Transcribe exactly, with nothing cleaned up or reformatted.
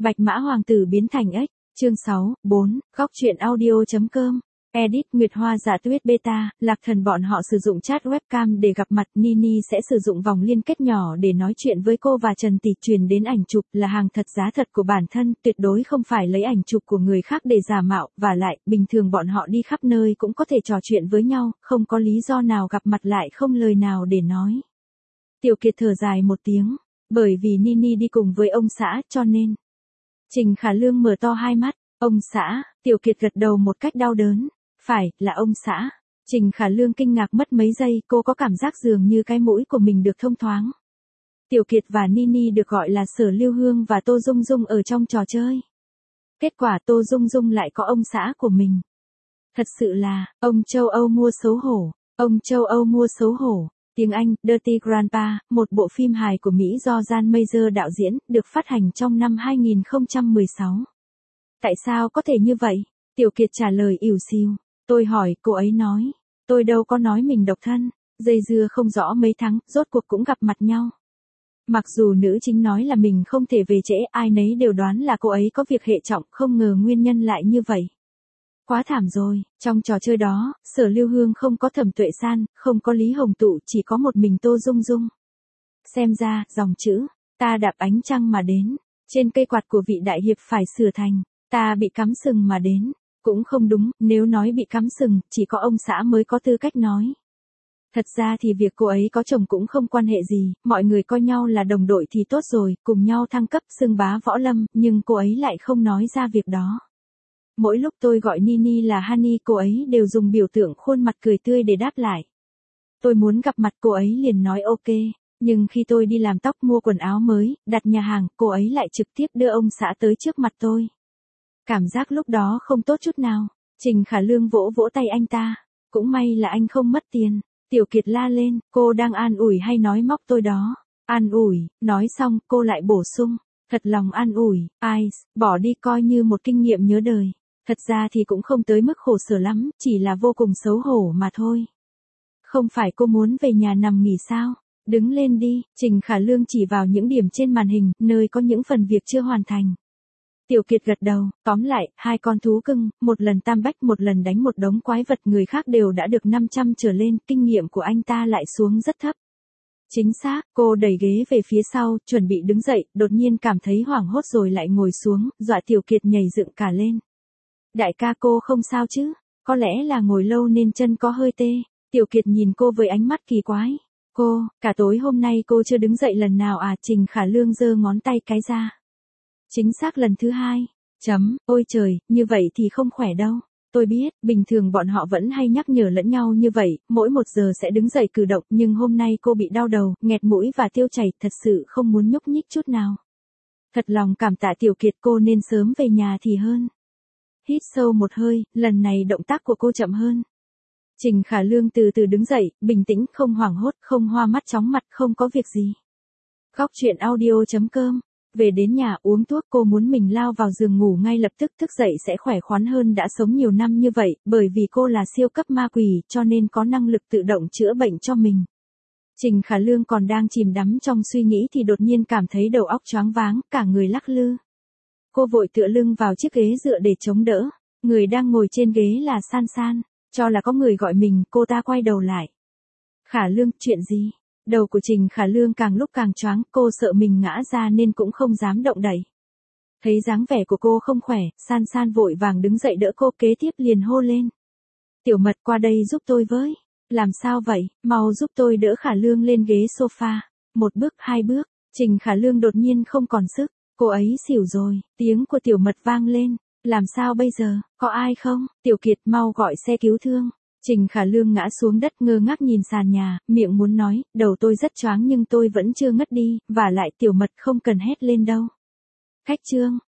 Bạch Mã Hoàng tử biến thành ếch, chương sáu, bốn, góc truyện audio.com. Edit Nguyệt Hoa Giả Tuyết Beta, Lạc Thần bọn họ sử dụng chat webcam để gặp mặt, Nini sẽ sử dụng vòng liên kết nhỏ để nói chuyện với cô và Trần Tỷ truyền đến ảnh chụp là hàng thật giá thật của bản thân, tuyệt đối không phải lấy ảnh chụp của người khác để giả mạo, và lại, bình thường bọn họ đi khắp nơi cũng có thể trò chuyện với nhau, không có lý do nào gặp mặt lại không lời nào để nói. Tiểu Kiệt thở dài một tiếng, bởi vì Nini đi cùng với ông xã cho nên. Trình Khả Lương mở to hai mắt, ông xã, Tiểu Kiệt gật đầu một cách đau đớn. Phải, là ông xã. Trình Khả Lương kinh ngạc mất mấy giây, cô có cảm giác dường như cái mũi của mình được thông thoáng. Tiểu Kiệt và Nini được gọi là Sở Lưu Hương và Tô Dung Dung ở trong trò chơi. Kết quả Tô Dung Dung lại có ông xã của mình. Thật sự là, ông châu Âu mua xấu hổ, ông châu Âu mua xấu hổ. Tiếng Anh, Dirty Grandpa, một bộ phim hài của Mỹ do Jan Mayer đạo diễn, được phát hành trong năm hai nghìn không trăm mười sáu. Tại sao có thể như vậy? Tiểu Kiệt trả lời ỉu xìu. Tôi hỏi, cô ấy nói. Tôi đâu có nói mình độc thân. Dây dưa không rõ mấy tháng, rốt cuộc cũng gặp mặt nhau. Mặc dù nữ chính nói là mình không thể về trễ, ai nấy đều đoán là cô ấy có việc hệ trọng, không ngờ nguyên nhân lại như vậy. Quá thảm rồi, trong trò chơi đó, Sở Lưu Hương không có Thẩm Tuệ San, không có Lý Hồng Tụ, chỉ có một mình Tô Dung Dung. Xem ra, dòng chữ, ta đạp ánh trăng mà đến, trên cây quạt của vị đại hiệp phải sửa thành, ta bị cắm sừng mà đến. Cũng không đúng, nếu nói bị cắm sừng, chỉ có ông xã mới có tư cách nói. Thật ra thì việc cô ấy có chồng cũng không quan hệ gì, mọi người coi nhau là đồng đội thì tốt rồi, cùng nhau thăng cấp xưng bá võ lâm, nhưng cô ấy lại không nói ra việc đó. Mỗi lúc tôi gọi Nini là Honey, cô ấy đều dùng biểu tượng khuôn mặt cười tươi để đáp lại. Tôi muốn gặp mặt cô ấy liền nói ok, nhưng khi tôi đi làm tóc mua quần áo mới, đặt nhà hàng, cô ấy lại trực tiếp đưa ông xã tới trước mặt tôi. Cảm giác lúc đó không tốt chút nào. Trình Khả Lương vỗ vỗ tay anh ta. Cũng may là anh không mất tiền. Tiểu Kiệt la lên, cô đang an ủi hay nói móc tôi đó? An ủi, nói xong cô lại bổ sung. Thật lòng an ủi, ai, bỏ đi coi như một kinh nghiệm nhớ đời. Thật ra thì cũng không tới mức khổ sở lắm, chỉ là vô cùng xấu hổ mà thôi. Không phải cô muốn về nhà nằm nghỉ sao? Đứng lên đi, Trình Khả Lương chỉ vào những điểm trên màn hình, nơi có những phần việc chưa hoàn thành. Tiểu Kiệt gật đầu, tóm lại, hai con thú cưng, một lần tam bách một lần đánh một đống quái vật người khác đều đã được năm trăm trở lên, kinh nghiệm của anh ta lại xuống rất thấp. Chính xác, cô đẩy ghế về phía sau, chuẩn bị đứng dậy, đột nhiên cảm thấy hoảng hốt rồi lại ngồi xuống, dọa Tiểu Kiệt nhảy dựng cả lên. Đại ca cô không sao chứ, có lẽ là ngồi lâu nên chân có hơi tê. Tiểu Kiệt nhìn cô với ánh mắt kỳ quái. Cô, cả tối hôm nay cô chưa đứng dậy lần nào à? Trình Khả Lương giơ ngón tay cái ra. Chính xác lần thứ hai. Chấm, ôi trời, như vậy thì không khỏe đâu. Tôi biết, bình thường bọn họ vẫn hay nhắc nhở lẫn nhau như vậy, mỗi một giờ sẽ đứng dậy cử động, nhưng hôm nay cô bị đau đầu, nghẹt mũi và tiêu chảy, thật sự không muốn nhúc nhích chút nào. Thật lòng cảm tạ Tiểu Kiệt, cô nên sớm về nhà thì hơn. Hít sâu một hơi, lần này động tác của cô chậm hơn. Trình Khả Lương từ từ đứng dậy, bình tĩnh, không hoảng hốt, không hoa mắt chóng mặt, không có việc gì. Góc truyện audio.com. Về đến nhà uống thuốc, cô muốn mình lao vào giường ngủ ngay lập tức, thức dậy sẽ khỏe khoắn hơn, đã sống nhiều năm như vậy, bởi vì cô là siêu cấp ma quỷ, cho nên có năng lực tự động chữa bệnh cho mình. Trình Khả Lương còn đang chìm đắm trong suy nghĩ thì đột nhiên cảm thấy đầu óc choáng váng, cả người lắc lư. Cô vội tựa lưng vào chiếc ghế dựa để chống đỡ, người đang ngồi trên ghế là San San, cho là có người gọi mình, cô ta quay đầu lại. Khả Lương, chuyện gì? Đầu của Trình Khả Lương càng lúc càng choáng, cô sợ mình ngã ra nên cũng không dám động đậy. Thấy dáng vẻ của cô không khỏe, San San vội vàng đứng dậy đỡ cô, kế tiếp liền hô lên. Tiểu Mật, qua đây giúp tôi với. Làm sao vậy? Mau giúp tôi đỡ Khả Lương lên ghế sofa. Một bước, hai bước, Trình Khả Lương đột nhiên không còn sức, cô ấy xỉu rồi, tiếng của Tiểu Mật vang lên. Làm sao bây giờ, có ai không? Tiểu Kiệt, mau gọi xe cứu thương. Trình Khả Lương ngã xuống đất ngơ ngác nhìn sàn nhà, miệng muốn nói, đầu tôi rất choáng nhưng tôi vẫn chưa ngất đi, và lại Tiểu Mật không cần hét lên đâu. Khách trương,